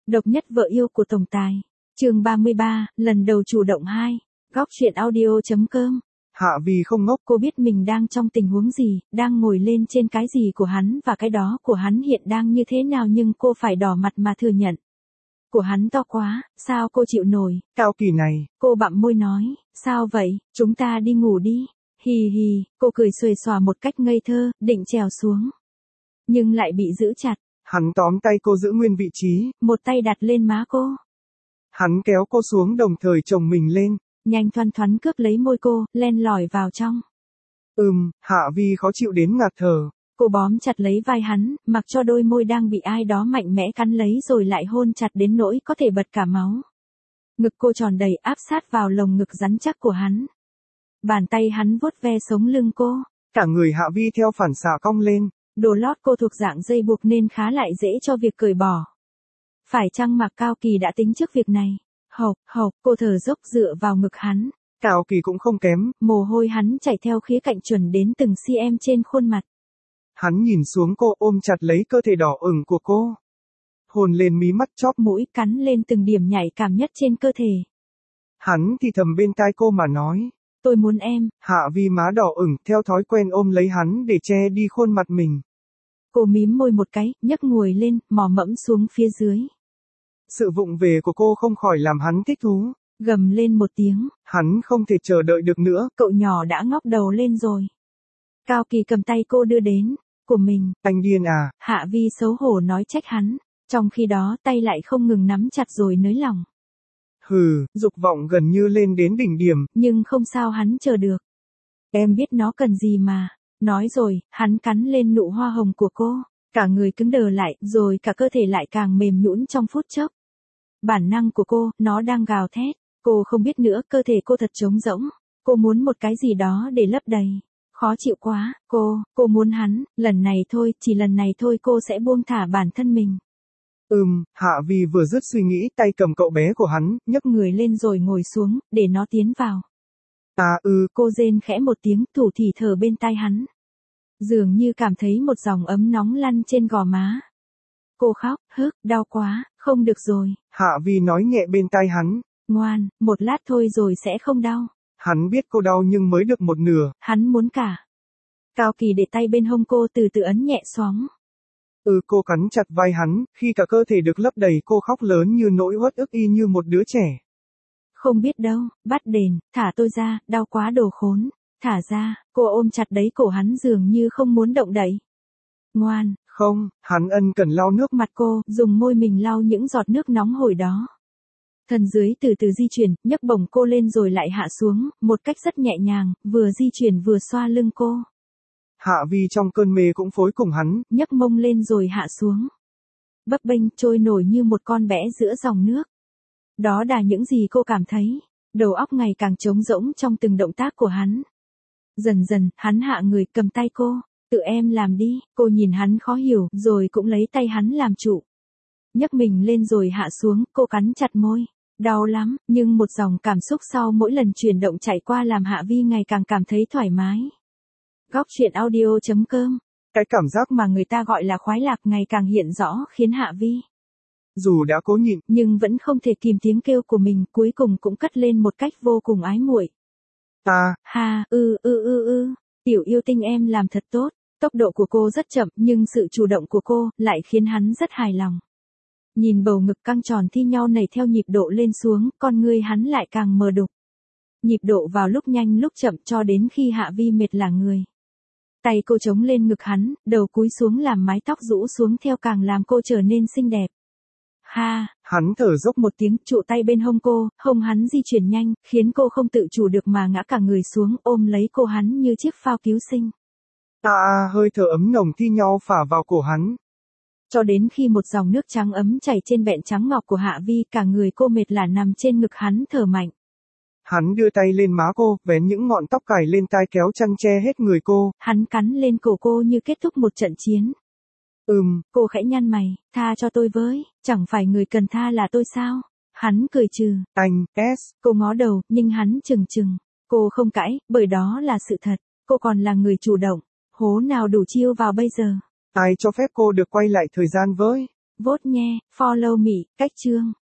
Độc nhất vợ yêu của tổng tài. Chương 33, lần đầu chủ động 2. Góc truyện audio.com. Hạ Vi không ngốc. Cô biết mình đang trong tình huống gì, đang ngồi lên trên cái gì của hắn và cái đó của hắn hiện đang như thế nào, nhưng cô phải đỏ mặt mà thừa nhận. Của hắn to quá, sao cô chịu nổi? Cao Kỳ này. Cô bặm môi nói, sao vậy, chúng ta đi ngủ đi. Hì hì, cô cười xuề xòa một cách ngây thơ, định trèo xuống. Nhưng lại bị giữ chặt. Hắn tóm tay cô giữ nguyên vị trí. Một tay đặt lên má cô. Hắn kéo cô xuống đồng thời chồng mình lên. Nhanh thoăn thoắn cướp lấy môi cô, len lỏi vào trong. Hạ Vi khó chịu đến ngạt thở. Cô bóm chặt lấy vai hắn, mặc cho đôi môi đang bị ai đó mạnh mẽ cắn lấy rồi lại hôn chặt đến nỗi có thể bật cả máu. Ngực cô tròn đầy áp sát vào lồng ngực rắn chắc của hắn. Bàn tay hắn vuốt ve sống lưng cô. Cả người Hạ Vi theo phản xạ cong lên. Đồ lót cô thuộc dạng dây buộc nên khá lại dễ cho việc cởi bỏ. Phải chăng Mạc Cao Kỳ đã tính trước việc này? Hộc, cô thở dốc dựa vào ngực hắn. Cao Kỳ cũng không kém. Mồ hôi hắn chảy theo khía cạnh chuẩn đến từng cm trên khuôn mặt. Hắn nhìn xuống cô, ôm chặt lấy cơ thể đỏ ửng của cô. Hôn lên mí mắt, chóp mũi, cắn lên từng điểm nhạy cảm nhất trên cơ thể. Hắn thì thầm bên tai cô mà nói. Tôi muốn em. Hạ Vi má đỏ ửng, theo thói quen ôm lấy hắn để che đi khuôn mặt mình. Cô mím môi một cái, nhấc ngồi lên, mò mẫm xuống phía dưới. Sự vụng về của cô không khỏi làm hắn thích thú. Gầm lên một tiếng. Hắn không thể chờ đợi được nữa. Cậu nhỏ đã ngóc đầu lên rồi. Cao Kỳ cầm tay cô đưa đến. Của mình. Anh điên à? Hạ Vi xấu hổ nói trách hắn. Trong khi đó tay lại không ngừng nắm chặt rồi nới lỏng. Dục vọng gần như lên đến đỉnh điểm. Nhưng không sao hắn chờ được. Em biết nó cần gì mà. Nói rồi, hắn cắn lên nụ hoa hồng của cô. Cả người cứng đờ lại, rồi cả cơ thể lại càng mềm nhũn trong phút chốc. Bản năng của cô, nó đang gào thét. Cô không biết nữa, cơ thể cô thật trống rỗng. Cô muốn một cái gì đó để lấp đầy. Khó chịu quá, cô muốn hắn, lần này thôi, chỉ lần này thôi cô sẽ buông thả bản thân mình. Hạ Vi vừa dứt suy nghĩ, tay cầm cậu bé của hắn, nhấc người lên rồi ngồi xuống, để nó tiến vào. Cô rên khẽ một tiếng, thủ thỉ thở bên tai hắn. Dường như cảm thấy một dòng ấm nóng lăn trên gò má. Cô khóc, đau quá, không được rồi. Hạ Vi nói nhẹ bên tai hắn. Ngoan, một lát thôi rồi sẽ không đau. Hắn biết cô đau nhưng mới được một nửa. Hắn muốn cả. Cao Kỳ để tay bên hông cô từ từ ấn nhẹ xoóng. Cô cắn chặt vai hắn, khi cả cơ thể được lấp đầy cô khóc lớn như nỗi uất ức y như một đứa trẻ. Không biết đâu, bắt đền, thả tôi ra, đau quá đồ khốn. Thả ra, cô ôm chặt đấy cổ hắn dường như không muốn động đậy. Ngoan. Không, hắn ân cần lau nước mặt cô, dùng môi mình lau những giọt nước nóng hổi đó. Thân dưới từ từ di chuyển, nhấc bổng cô lên rồi lại hạ xuống, một cách rất nhẹ nhàng, vừa di chuyển vừa xoa lưng cô. Hạ Vi trong cơn mê cũng phối cùng hắn, nhấc mông lên rồi hạ xuống. Bấp bênh, trôi nổi như một con bẽ giữa dòng nước. Đó là những gì cô cảm thấy. Đầu óc ngày càng trống rỗng trong từng động tác của hắn. Dần dần, hắn hạ người cầm tay cô. Tự em làm đi, cô nhìn hắn khó hiểu, rồi cũng lấy tay hắn làm trụ. Nhấc mình lên rồi hạ xuống, cô cắn chặt môi. Đau lắm, nhưng một dòng cảm xúc sau mỗi lần chuyển động chạy qua làm Hạ Vi ngày càng cảm thấy thoải mái. Góc truyện audio.com. Cái cảm giác mà người ta gọi là khoái lạc ngày càng hiện rõ khiến Hạ Vi. Dù đã cố nhịn, nhưng vẫn không thể kìm tiếng kêu của mình, cuối cùng cũng cất lên một cách vô cùng ái muội. Tiểu yêu tinh em làm thật tốt. Tốc độ của cô rất chậm, nhưng sự chủ động của cô lại khiến hắn rất hài lòng. Nhìn bầu ngực căng tròn thi nhau nảy theo nhịp độ lên xuống, con ngươi hắn lại càng mờ đục. Nhịp độ vào lúc nhanh lúc chậm cho đến khi Hạ Vi mệt lả người. Tay cô chống lên ngực hắn, đầu cúi xuống làm mái tóc rũ xuống theo càng làm cô trở nên xinh đẹp. Hắn thở dốc một tiếng, trụ tay bên hông cô, hông hắn di chuyển nhanh, khiến cô không tự chủ được mà ngã cả người xuống, ôm lấy cô hắn như chiếc phao cứu sinh. Hơi thở ấm nồng thi nhau phả vào cổ hắn. Cho đến khi một dòng nước trắng ấm chảy trên bẹn trắng ngọc của Hạ Vi, cả người cô mệt lả nằm trên ngực hắn thở mạnh. Hắn đưa tay lên má cô, vén những ngọn tóc cài lên tai kéo chăn che hết người cô. Hắn cắn lên cổ cô như kết thúc một trận chiến. Cô khẽ nhăn mày, tha cho tôi với, chẳng phải người cần tha là tôi sao? Hắn cười trừ. Cô ngó đầu, nhưng hắn chừng. Cô không cãi, bởi đó là sự thật. Cô còn là người chủ động. Hố nào đủ chiêu vào bây giờ? Ai cho phép cô được quay lại thời gian với? Vote nghe, follow me, cách chương.